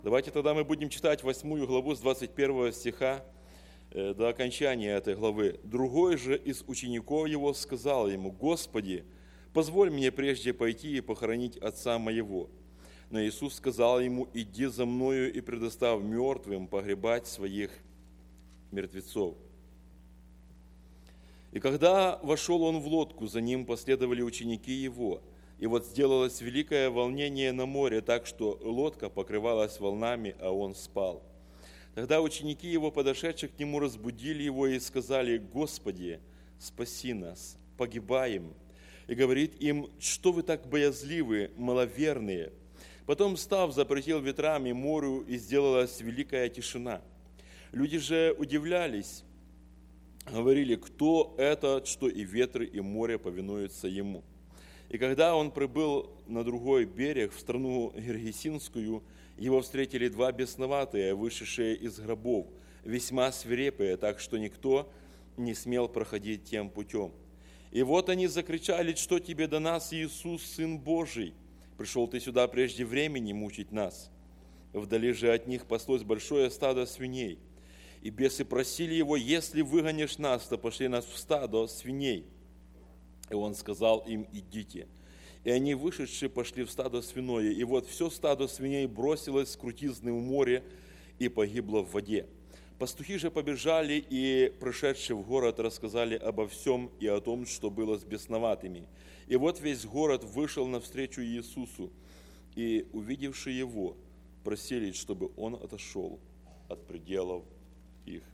Давайте тогда мы будем читать 8 главу с 21 стиха до окончания этой главы. «Другой же из учеников его сказал ему: Господи, позволь мне прежде пойти и похоронить отца моего. Но Иисус сказал ему: иди за мною и предоставь мертвым погребать своих мертвецов». И когда вошел он в лодку, за ним последовали ученики его. И вот сделалось великое волнение на море, так что лодка покрывалась волнами, а он спал. Тогда ученики его, подошедшие к нему, разбудили его и сказали: Господи, спаси нас, погибаем. И говорит им: что вы так боязливы, маловерные? Потом, встав, запретил ветрам и морю, и сделалась великая тишина. Люди же удивлялись, говорили: кто это, что и ветры, и море повинуются ему? И когда он прибыл на другой берег, в страну Гергесинскую, его встретили два бесноватые, вышедшие из гробов, весьма свирепые, так что никто не смел проходить тем путем. И вот они закричали: что тебе до нас, Иисус, Сын Божий? Пришел ты сюда прежде времени мучить нас. Вдали же от них паслось большое стадо свиней. И бесы просили его: если выгонишь нас, то пошли нас в стадо свиней. И он сказал им: идите. И они, вышедшие, пошли в стадо свиное. И вот все стадо свиней бросилось с крутизны в море и погибло в воде. Пастухи же побежали и, пришедшие в город, рассказали обо всем и о том, что было с бесноватыми. И вот весь город вышел навстречу Иисусу, и, увидевши его, просили, чтобы он отошел от пределов их.